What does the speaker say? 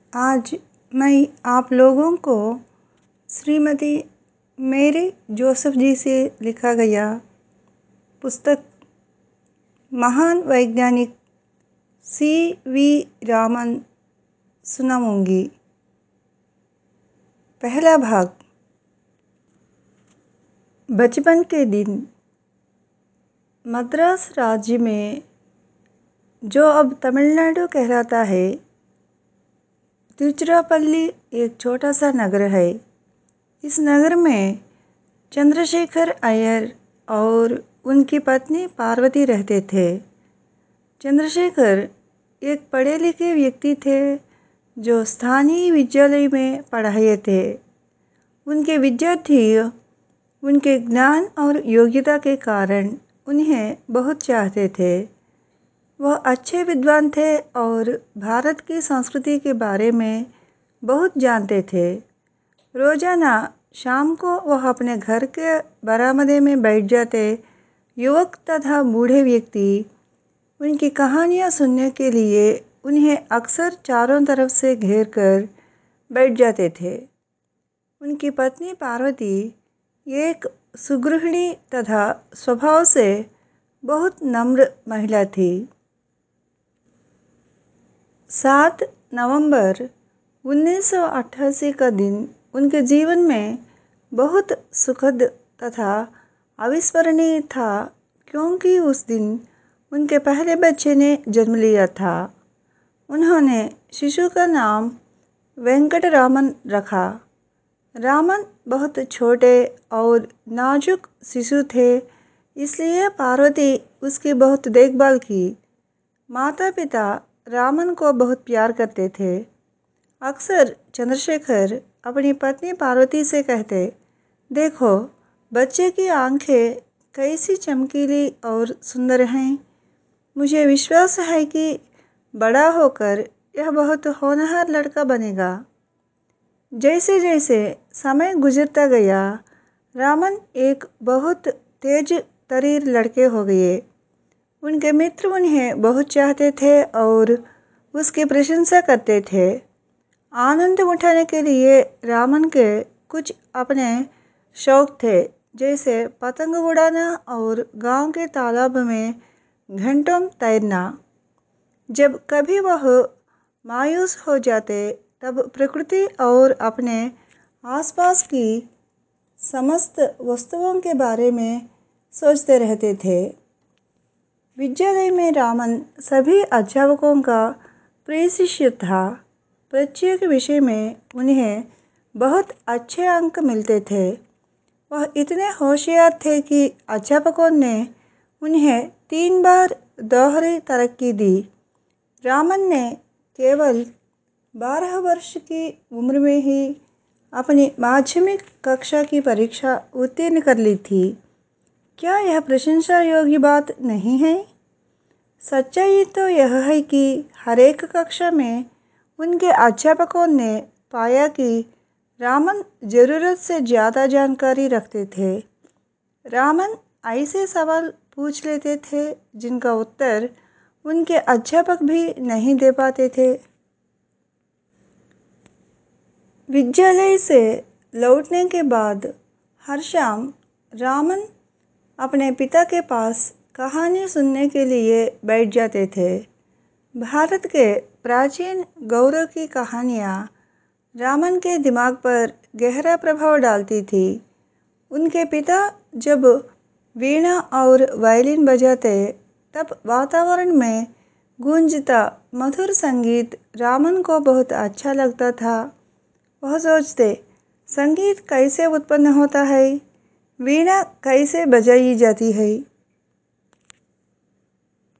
आज मैं आप लोगों को श्रीमती मेरी जोसेफ जी से लिखा गया पुस्तक महान वैज्ञानिक सी.वी. रामन सुनाऊंगी। पहला भाग। बचपन के दिन। मद्रास राज्य में, जो अब तमिलनाडु कहलाता है, तिरुचिरापल्ली एक छोटा सा नगर है। इस नगर में चंद्रशेखर अय्यर और उनकी पत्नी पार्वती रहते थे। चंद्रशेखर एक पढ़े लिखे व्यक्ति थे जो स्थानीय विद्यालय में पढ़ाए थे। उनके विद्यार्थी उनके ज्ञान और योग्यता के कारण उन्हें बहुत चाहते थे। वह अच्छे विद्वान थे और भारत की संस्कृति के बारे में बहुत जानते थे। रोजाना शाम को वह अपने घर के बरामदे में बैठ जाते। युवक तथा बूढ़े व्यक्ति उनकी कहानियाँ सुनने के लिए उन्हें अक्सर चारों तरफ से घेर कर बैठ जाते थे। उनकी पत्नी पार्वती एक सुगृहिणी तथा स्वभाव से बहुत नम्र महिला थी। 7 नवंबर 1988 का दिन उनके जीवन में बहुत सुखद तथा अविस्मरणीय था, क्योंकि उस दिन उनके पहले बच्चे ने जन्म लिया था। उन्होंने शिशु का नाम वेंकटरामन रखा। रामन बहुत छोटे और नाजुक शिशु थे, इसलिए पार्वती उसकी बहुत देखभाल की। माता पिता रामन को बहुत प्यार करते थे। अक्सर चंद्रशेखर अपनी पत्नी पार्वती से कहते, देखो बच्चे की आंखें कैसी चमकीली और सुंदर हैं। मुझे विश्वास है कि बड़ा होकर यह बहुत होनहार लड़का बनेगा। जैसे जैसे समय गुजरता गया, रामन एक बहुत तेज तरीर लड़के हो गए। उनके मित्र उन्हें बहुत चाहते थे और उसकी प्रशंसा करते थे। आनंद उठाने के लिए रामन के कुछ अपने शौक थे, जैसे पतंग उड़ाना और गांव के तालाब में घंटों तैरना। जब कभी वह मायूस हो जाते, तब प्रकृति और अपने आसपास की समस्त वस्तुओं के बारे में सोचते रहते थे। विद्यालय में रामन सभी अध्यापकों का प्रिय शिष्य था। प्रत्येक विषय में उन्हें बहुत अच्छे अंक मिलते थे। वह इतने होशियार थे कि अध्यापकों ने उन्हें 3 बार दोहरी तरक्की दी। रामन ने केवल 12 वर्ष की उम्र में ही अपनी माध्यमिक कक्षा की परीक्षा उत्तीर्ण कर ली थी। क्या यह प्रशंसा योग्य बात नहीं है? सच्चाई तो यह है कि हर एक कक्षा में उनके अध्यापकों ने पाया कि रामन ज़रूरत से ज़्यादा जानकारी रखते थे। रामन ऐसे सवाल पूछ लेते थे जिनका उत्तर उनके अध्यापक भी नहीं दे पाते थे। विद्यालय से लौटने के बाद हर शाम रामन अपने पिता के पास कहानी सुनने के लिए बैठ जाते थे। भारत के प्राचीन गौरव की कहानियाँ रामन के दिमाग पर गहरा प्रभाव डालती थी। उनके पिता जब वीणा और वायलिन बजाते, तब वातावरण में गूंजता मधुर संगीत रामन को बहुत अच्छा लगता था। वह सोचते, संगीत कैसे उत्पन्न होता है, वीणा कैसे बजाई जाती है।